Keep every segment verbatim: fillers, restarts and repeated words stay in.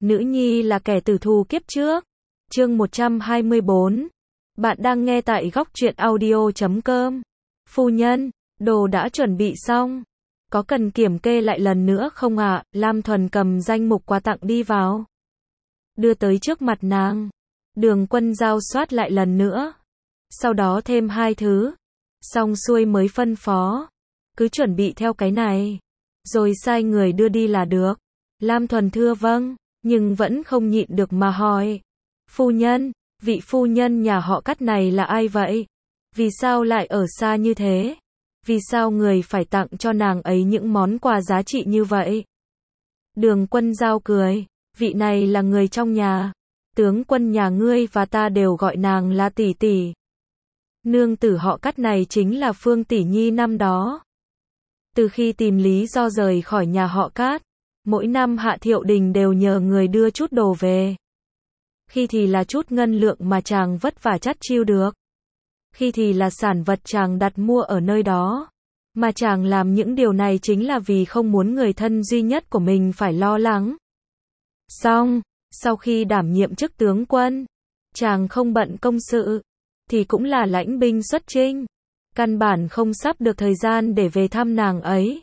Nữ nhi là kẻ tử thù kiếp trước. Chương một trăm hai mươi bốn. Bạn đang nghe tại góc truyện audio chấm com. Phu nhân, đồ đã chuẩn bị xong. Có cần kiểm kê lại lần nữa không ạ? À? Lam Thuần cầm danh mục quà tặng đi vào. Đưa tới trước mặt nàng. Đường Quân Giao soát lại lần nữa. Sau đó thêm hai thứ. Xong xuôi mới phân phó. Cứ chuẩn bị theo cái này. Rồi sai người đưa đi là được. Lam Thuần thưa vâng, nhưng vẫn không nhịn được mà hỏi. Phu nhân, vị phu nhân nhà họ Cát này là ai vậy? Vì sao lại ở xa như thế? Vì sao người phải tặng cho nàng ấy những món quà giá trị như vậy? Đường Quân Giao cười, vị này là người trong nhà. Tướng quân nhà ngươi và ta đều gọi nàng là tỷ tỷ. Nương tử họ Cát này chính là Phương Tỷ Nhi năm đó. Từ khi tìm lý do rời khỏi nhà họ Cát, mỗi năm Hạ Thiệu Đình đều nhờ người đưa chút đồ về. Khi thì là chút ngân lượng mà chàng vất vả chắt chiu được. Khi thì là sản vật chàng đặt mua ở nơi đó. Mà chàng làm những điều này chính là vì không muốn người thân duy nhất của mình phải lo lắng. Xong, sau khi đảm nhiệm chức tướng quân, chàng không bận công sự, thì cũng là lãnh binh xuất chinh. Căn bản không sắp được thời gian để về thăm nàng ấy.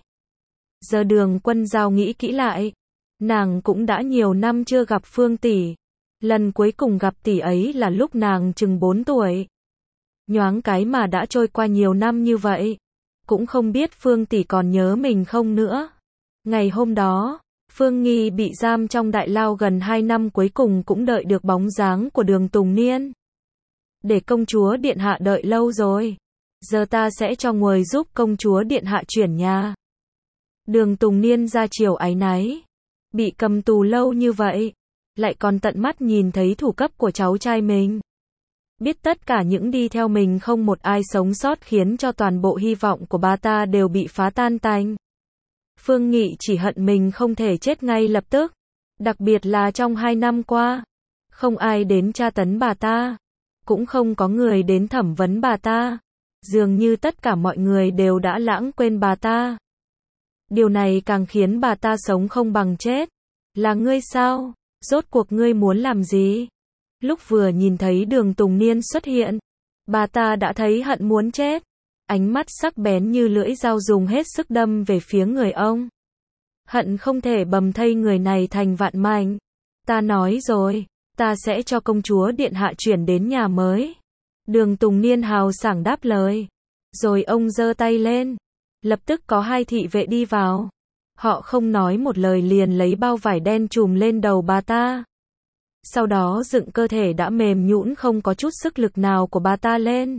Giờ Đường Quân Giao nghĩ kỹ lại, nàng cũng đã nhiều năm chưa gặp Phương tỷ. Lần cuối cùng gặp tỷ ấy là lúc nàng chừng bốn tuổi. Nhoáng cái mà đã trôi qua nhiều năm như vậy, cũng không biết Phương tỷ còn nhớ mình không nữa. Ngày hôm đó, Phương Nghi bị giam trong đại lao gần hai năm, cuối cùng cũng đợi được bóng dáng của Đường Tùng Niên. Để công chúa điện hạ đợi lâu rồi. Giờ ta sẽ cho người giúp công chúa điện hạ chuyển nhà. Đường Tùng Niên ra chiều áy náy. Bị cầm tù lâu như vậy, lại còn tận mắt nhìn thấy thủ cấp của cháu trai mình. Biết tất cả những đi theo mình không một ai sống sót, khiến cho toàn bộ hy vọng của bà ta đều bị phá tan tành. Phương Nghị chỉ hận mình không thể chết ngay lập tức. Đặc biệt là trong hai năm qua, không ai đến tra tấn bà ta. Cũng không có người đến thẩm vấn bà ta. Dường như tất cả mọi người đều đã lãng quên bà ta. Điều này càng khiến bà ta sống không bằng chết. Là ngươi sao? Rốt cuộc ngươi muốn làm gì? Lúc vừa nhìn thấy Đường Tùng Niên xuất hiện, bà ta đã thấy hận muốn chết. Ánh mắt sắc bén như lưỡi dao dùng hết sức đâm về phía người ông. Hận không thể bầm thây người này thành vạn mảnh. Ta nói rồi, ta sẽ cho công chúa điện hạ chuyển đến nhà mới. Đường Tùng Niên hào sảng đáp lời. Rồi ông giơ tay lên. Lập tức có hai thị vệ đi vào. Họ không nói một lời liền lấy bao vải đen trùm lên đầu bà ta. Sau đó dựng cơ thể đã mềm nhũn không có chút sức lực nào của bà ta lên.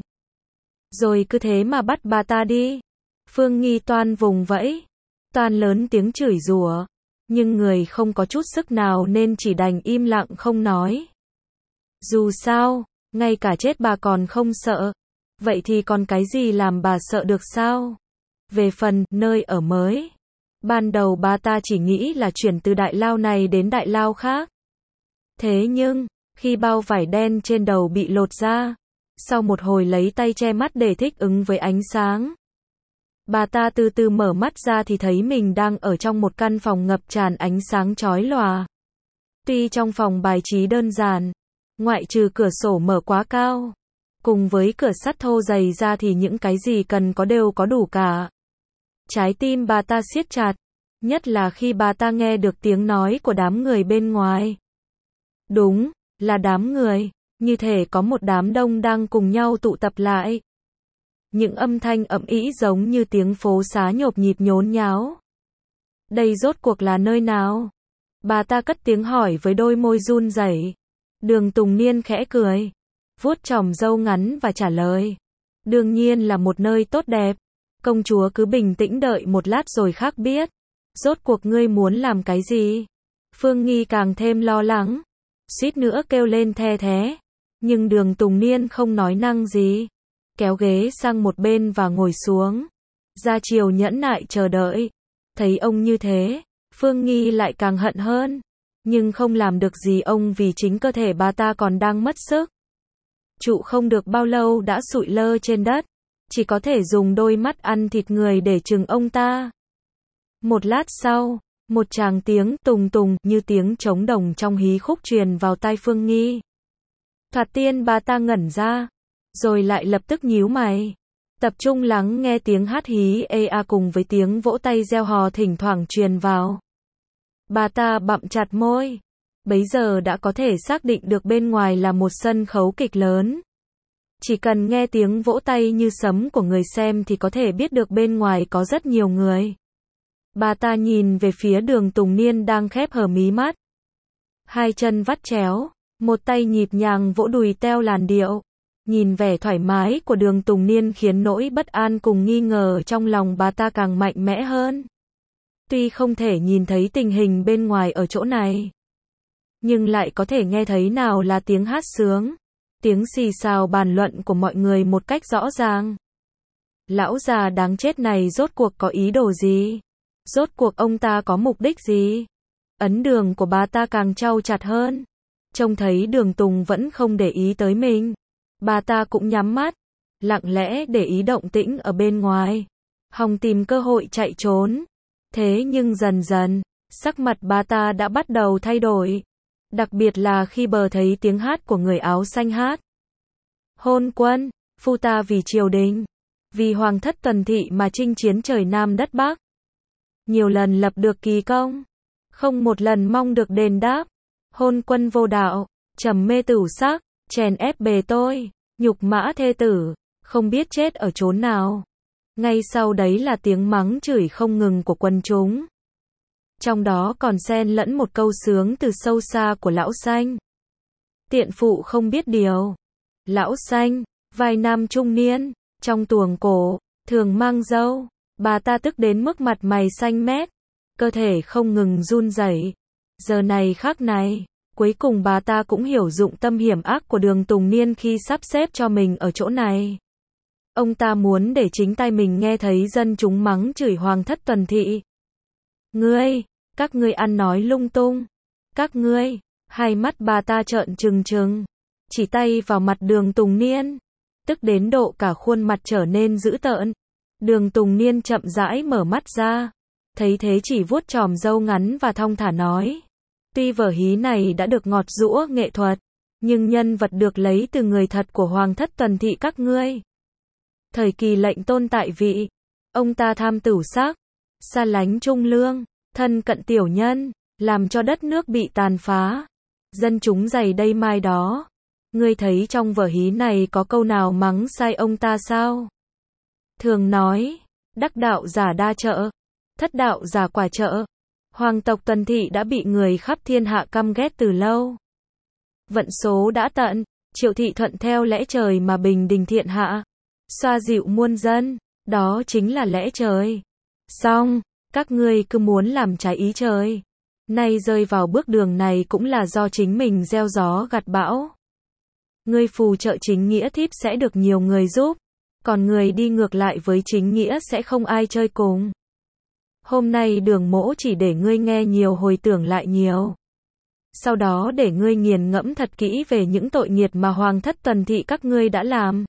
Rồi cứ thế mà bắt bà ta đi. Phương Nghi toan vùng vẫy, toan lớn tiếng chửi rủa, nhưng người không có chút sức nào nên chỉ đành im lặng không nói. Dù sao, ngay cả chết bà còn không sợ. Vậy thì còn cái gì làm bà sợ được sao? Về phần nơi ở mới, ban đầu bà ta chỉ nghĩ là chuyển từ đại lao này đến đại lao khác. Thế nhưng, khi bao vải đen trên đầu bị lột ra, sau một hồi lấy tay che mắt để thích ứng với ánh sáng, bà ta từ từ mở mắt ra thì thấy mình đang ở trong một căn phòng ngập tràn ánh sáng chói lòa. Tuy trong phòng bài trí đơn giản, ngoại trừ cửa sổ mở quá cao, cùng với cửa sắt thô dày ra thì những cái gì cần có đều có đủ cả. Trái tim bà ta siết chặt, nhất là khi bà ta nghe được tiếng nói của đám người bên ngoài. Đúng, là đám người, như thể có một đám đông đang cùng nhau tụ tập lại. Những âm thanh ầm ĩ giống như tiếng phố xá nhộp nhịp nhốn nháo. Đây rốt cuộc là nơi nào? Bà ta cất tiếng hỏi với đôi môi run rẩy. Đường Tùng Niên khẽ cười, vuốt chòm râu ngắn và trả lời. Đương nhiên là một nơi tốt đẹp. Công chúa cứ bình tĩnh đợi một lát rồi khác biết. Rốt cuộc ngươi muốn làm cái gì? Phương Nghi càng thêm lo lắng, suýt nữa kêu lên the thé. Nhưng Đường Tùng Niên không nói năng gì, kéo ghế sang một bên và ngồi xuống. Ra chiều nhẫn nại chờ đợi. Thấy ông như thế, Phương Nghi lại càng hận hơn. Nhưng không làm được gì ông vì chính cơ thể bà ta còn đang mất sức. Trụ không được bao lâu đã sụi lơ trên đất. Chỉ có thể dùng đôi mắt ăn thịt người để trừng ông ta. Một lát sau, Một tràng tiếng tùng tùng như tiếng trống đồng trong hí khúc truyền vào tai Phương Nghi. Thoạt tiên bà ta ngẩn ra, rồi lại lập tức nhíu mày, tập trung lắng nghe tiếng hát hí ê a cùng với tiếng vỗ tay reo hò thỉnh thoảng truyền vào. Bà ta bặm chặt môi, bấy giờ đã có thể xác định được bên ngoài là một sân khấu kịch lớn. Chỉ cần nghe tiếng vỗ tay như sấm của người xem thì có thể biết được bên ngoài có rất nhiều người. Bà ta nhìn về phía Đường Tùng Niên đang khép hờ mí mắt. Hai chân vắt chéo, một tay nhịp nhàng vỗ đùi theo làn điệu. Nhìn vẻ thoải mái của Đường Tùng Niên khiến nỗi bất an cùng nghi ngờ trong lòng bà ta càng mạnh mẽ hơn. Tuy không thể nhìn thấy tình hình bên ngoài ở chỗ này, nhưng lại có thể nghe thấy nào là tiếng hát sướng, tiếng xì xào bàn luận của mọi người một cách rõ ràng. Lão già đáng chết này rốt cuộc có ý đồ gì? Rốt cuộc ông ta có mục đích gì? Ấn đường của bà ta càng trau chặt hơn. Trông thấy Đường Tùng vẫn không để ý tới mình. Bà ta cũng nhắm mắt, lặng lẽ để ý động tĩnh ở bên ngoài, hòng tìm cơ hội chạy trốn. Thế nhưng dần dần, sắc mặt bà ta đã bắt đầu thay đổi. Đặc biệt là khi bờ thấy tiếng hát của người áo xanh hát. Hôn quân, phu ta vì triều đình, vì hoàng thất Tuần Thị mà chinh chiến trời Nam đất Bắc. Nhiều lần lập được kỳ công, không một lần mong được đền đáp. Hôn quân vô đạo, trầm mê tửu sắc, chèn ép bề tôi, nhục mã thê tử, không biết chết ở chốn nào. Ngay sau đấy là tiếng mắng chửi không ngừng của quần chúng. Trong đó còn xen lẫn một câu sướng từ sâu xa của lão xanh. Tiện phụ không biết điều. Lão xanh, vai nam trung niên, trong tuồng cổ, thường mang râu. Bà ta tức đến mức mặt mày xanh mét, cơ thể không ngừng run rẩy. Giờ này khắc này, cuối cùng bà ta cũng hiểu dụng tâm hiểm ác của Đường Tùng Niên khi sắp xếp cho mình ở chỗ này. Ông ta muốn để chính tay mình nghe thấy dân chúng mắng chửi hoàng thất Tuần Thị. Ngươi, các ngươi ăn nói lung tung. Các ngươi, hai mắt bà ta trợn trừng trừng, chỉ tay vào mặt Đường Tùng Niên, tức đến độ cả khuôn mặt trở nên dữ tợn. Đường Tùng Niên chậm rãi mở mắt ra, thấy thế chỉ vuốt chòm râu ngắn và thong thả nói. Tuy vở hí này đã được ngọt giũa nghệ thuật, nhưng nhân vật được lấy từ người thật của hoàng thất Tuần Thị các ngươi. Thời kỳ lệnh tôn tại vị, ông ta tham tửu sắc, xa lánh trung lương, thân cận tiểu nhân, làm cho đất nước bị tàn phá. Dân chúng giày đây mai đó. Ngươi thấy trong vở hí này có câu nào mắng sai ông ta sao? Thường nói, đắc đạo giả đa trợ, thất đạo giả quả trợ. Hoàng tộc Tuần Thị đã bị người khắp thiên hạ căm ghét từ lâu. Vận số đã tận, Triệu Thị thuận theo lẽ trời mà bình định thiện hạ, xoa dịu muôn dân, đó chính là lẽ trời. Xong, các ngươi cứ muốn làm trái ý trời. Nay rơi vào bước đường này cũng là do chính mình gieo gió gặt bão. Ngươi phù trợ chính nghĩa thiếp sẽ được nhiều người giúp, còn người đi ngược lại với chính nghĩa sẽ không ai chơi cùng. Hôm nay Đường mỗ chỉ để ngươi nghe nhiều hồi tưởng lại nhiều. Sau đó để ngươi nghiền ngẫm thật kỹ về những tội nghiệt mà hoàng thất Tuần Thị các ngươi đã làm.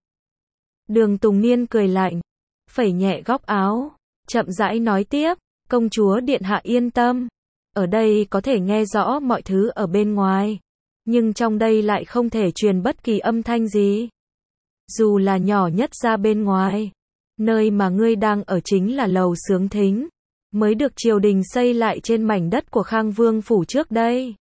Đường Tùng Niên cười lạnh, phẩy nhẹ góc áo, chậm rãi nói tiếp, công chúa điện hạ yên tâm. Ở đây có thể nghe rõ mọi thứ ở bên ngoài, nhưng trong đây lại không thể truyền bất kỳ âm thanh gì. Dù là nhỏ nhất ra bên ngoài. Nơi mà ngươi đang ở chính là lầu Sướng Thính, mới được triều đình xây lại trên mảnh đất của Khang Vương phủ trước đây.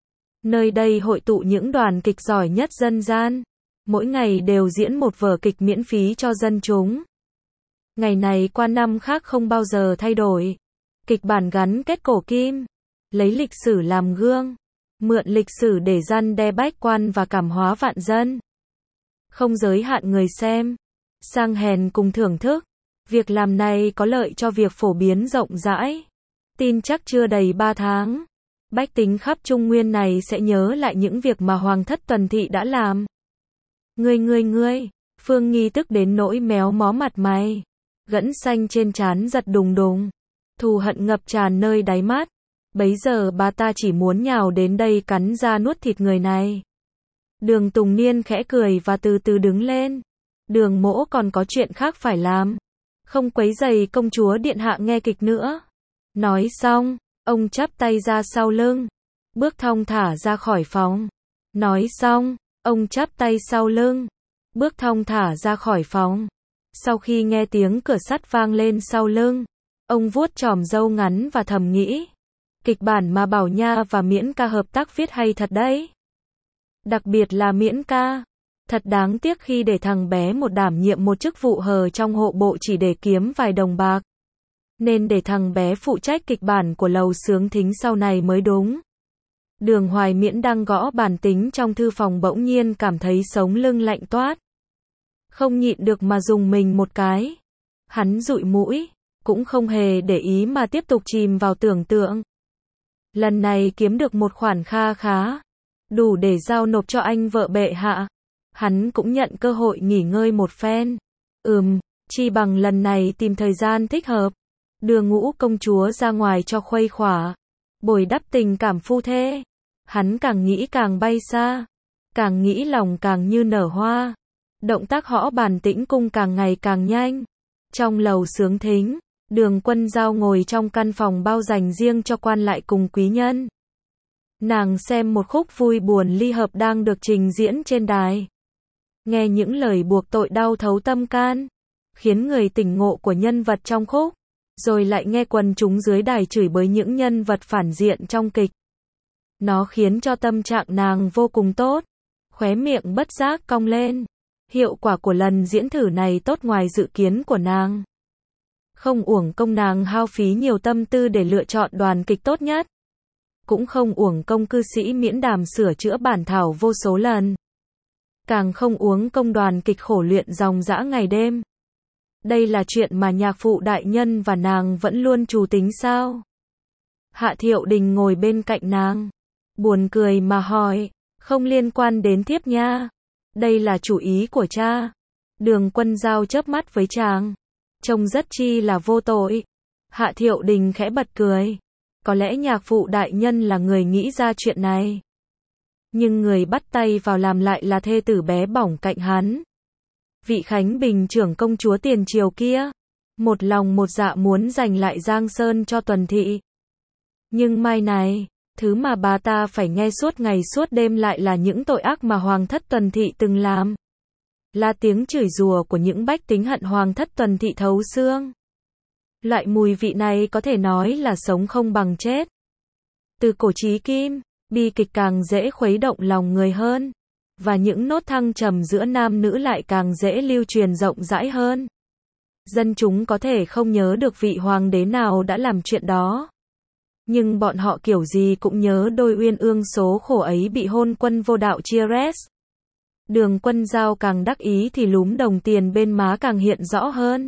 Nơi đây hội tụ những đoàn kịch giỏi nhất dân gian, mỗi ngày đều diễn một vở kịch miễn phí cho dân chúng. Ngày này qua năm khác không bao giờ thay đổi. Kịch bản gắn kết cổ kim, lấy lịch sử làm gương, mượn lịch sử để răn đe bách quan và cảm hóa vạn dân. Không giới hạn người xem, sang hèn cùng thưởng thức. Việc làm này có lợi cho việc phổ biến rộng rãi. Tin chắc chưa đầy ba tháng, bách tính khắp Trung Nguyên này sẽ nhớ lại những việc mà hoàng thất Tuần Thị đã làm. Ngươi ngươi ngươi, Phương Nghi tức đến nỗi méo mó mặt mày, gẫn xanh trên trán giật đùng đùng, thù hận ngập tràn nơi đáy mắt. Bấy giờ bà ta chỉ muốn nhào đến đây cắn ra nuốt thịt người này. Đường Tùng Niên khẽ cười và từ từ đứng lên. Đường mỗ còn có chuyện khác phải làm, không quấy rầy công chúa điện hạ nghe kịch nữa. Nói xong, Ông chắp tay ra sau lưng, bước thong thả ra khỏi phòng. Nói xong, ông chắp tay sau lưng, bước thong thả ra khỏi phòng. Sau khi nghe tiếng cửa sắt vang lên sau lưng, ông vuốt chòm râu ngắn và thầm nghĩ, kịch bản mà Bảo Nha và Miễn Ca hợp tác viết hay thật đấy. Đặc biệt là Miễn Ca. Thật đáng tiếc khi để thằng bé một đảm nhiệm một chức vụ hờ trong hộ bộ chỉ để kiếm vài đồng bạc. Nên để thằng bé phụ trách kịch bản của Lầu Xướng Thính sau này mới đúng. Đường Hoài Miễn đang gõ bàn tính trong thư phòng bỗng nhiên cảm thấy sống lưng lạnh toát. Không nhịn được mà dùng mình một cái. Hắn dụi mũi, cũng không hề để ý mà tiếp tục chìm vào tưởng tượng. Lần này kiếm được một khoản kha khá, đủ để giao nộp cho anh vợ bệ hạ. Hắn cũng nhận cơ hội nghỉ ngơi một phen. Ừm, chi bằng lần này tìm thời gian thích hợp, đưa Ngũ công chúa ra ngoài cho khuây khỏa, bồi đắp tình cảm phu thê. Hắn càng nghĩ càng bay xa, càng nghĩ lòng càng như nở hoa. Động tác hõ bàn tĩnh cung càng ngày càng nhanh. Trong Lầu Xướng Thính, Đường Quân Giao ngồi trong căn phòng bao dành riêng cho quan lại cùng quý nhân. Nàng xem một khúc vui buồn ly hợp đang được trình diễn trên đài. Nghe những lời buộc tội đau thấu tâm can, khiến người tỉnh ngộ của nhân vật trong khúc, rồi lại nghe quần chúng dưới đài chửi bới những nhân vật phản diện trong kịch. Nó khiến cho tâm trạng nàng vô cùng tốt, khóe miệng bất giác cong lên. Hiệu quả của lần diễn thử này tốt ngoài dự kiến của nàng. Không uổng công nàng hao phí nhiều tâm tư để lựa chọn đoàn kịch tốt nhất. Cũng không uổng công cư sĩ Miễn Đàm sửa chữa bản thảo vô số lần. Càng không uống công đoàn kịch khổ luyện dòng dã ngày đêm. Đây là chuyện mà nhạc phụ đại nhân và nàng vẫn luôn trù tính sao? Hạ Thiệu Đình ngồi bên cạnh nàng, buồn cười mà hỏi, không liên quan đến thiếp nha. Đây là chủ ý của cha. Đường Quân Giao chớp mắt với chàng, trông rất chi là vô tội. Hạ Thiệu Đình khẽ bật cười. Có lẽ nhạc phụ đại nhân là người nghĩ ra chuyện này. Nhưng người bắt tay vào làm lại là thê tử bé bỏng cạnh hắn. Vị Khánh Bình trưởng công chúa tiền triều kia. Một lòng một dạ muốn giành lại Giang Sơn cho Tuần Thị. Nhưng mai này, thứ mà bà ta phải nghe suốt ngày suốt đêm lại là những tội ác mà Hoàng thất Tuần Thị từng làm. Là tiếng chửi rủa của những bách tính hận Hoàng thất Tuần Thị thấu xương. Loại mùi vị này có thể nói là sống không bằng chết. Từ cổ chí kim, bi kịch càng dễ khuấy động lòng người hơn. Và những nốt thăng trầm giữa nam nữ lại càng dễ lưu truyền rộng rãi hơn. Dân chúng có thể không nhớ được vị hoàng đế nào đã làm chuyện đó. Nhưng bọn họ kiểu gì cũng nhớ đôi uyên ương số khổ ấy bị hôn quân vô đạo chia rẽ. Đường Quân Giao càng đắc ý thì lúm đồng tiền bên má càng hiện rõ hơn.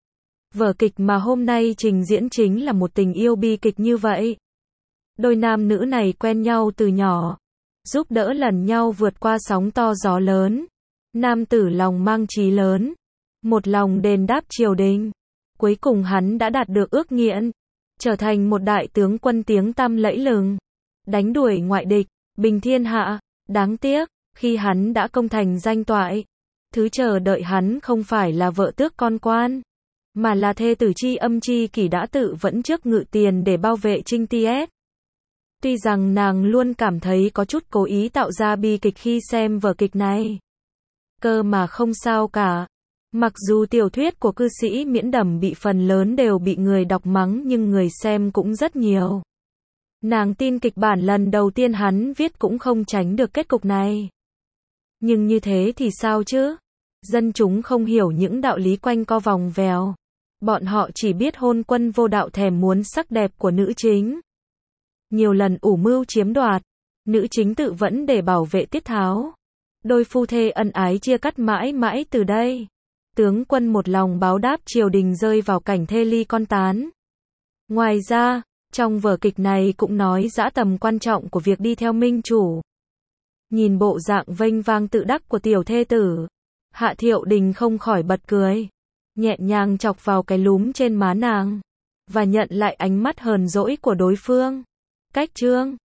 Vở kịch mà hôm nay trình diễn chính là một tình yêu bi kịch như vậy. Đôi nam nữ này quen nhau từ nhỏ, giúp đỡ lần nhau vượt qua sóng to gió lớn. Nam tử lòng mang chí lớn, một lòng đền đáp triều đình. Cuối cùng hắn đã đạt được ước nguyện, trở thành một đại tướng quân tiếng tăm lẫy lừng, đánh đuổi ngoại địch, bình thiên hạ. Đáng tiếc, khi hắn đã công thành danh toại, thứ chờ đợi hắn không phải là vợ tước con quan, mà là thê tử chi âm chi kỷ đã tự vẫn trước ngự tiền để bảo vệ Trinh Tiết. Tuy rằng nàng luôn cảm thấy có chút cố ý tạo ra bi kịch khi xem vở kịch này. Cơ mà không sao cả. Mặc dù tiểu thuyết của cư sĩ Miễn Đẩm bị phần lớn đều bị người đọc mắng nhưng người xem cũng rất nhiều. Nàng tin kịch bản lần đầu tiên hắn viết cũng không tránh được kết cục này. Nhưng như thế thì sao chứ? Dân chúng không hiểu những đạo lý quanh co vòng vèo. Bọn họ chỉ biết hôn quân vô đạo thèm muốn sắc đẹp của nữ chính. Nhiều lần ủ mưu chiếm đoạt, nữ chính tự vẫn để bảo vệ Tiết Tháo. Đôi phu thê ân ái chia cắt mãi mãi từ đây. Tướng quân một lòng báo đáp triều đình rơi vào cảnh thê ly con tán. Ngoài ra, trong vở kịch này cũng nói dã tầm quan trọng của việc đi theo minh chủ. Nhìn bộ dạng vênh vang tự đắc của tiểu thê tử, Hạ Thiệu Đình không khỏi bật cười, nhẹ nhàng chọc vào cái lúm trên má nàng, và nhận lại ánh mắt hờn dỗi của đối phương. Cách chương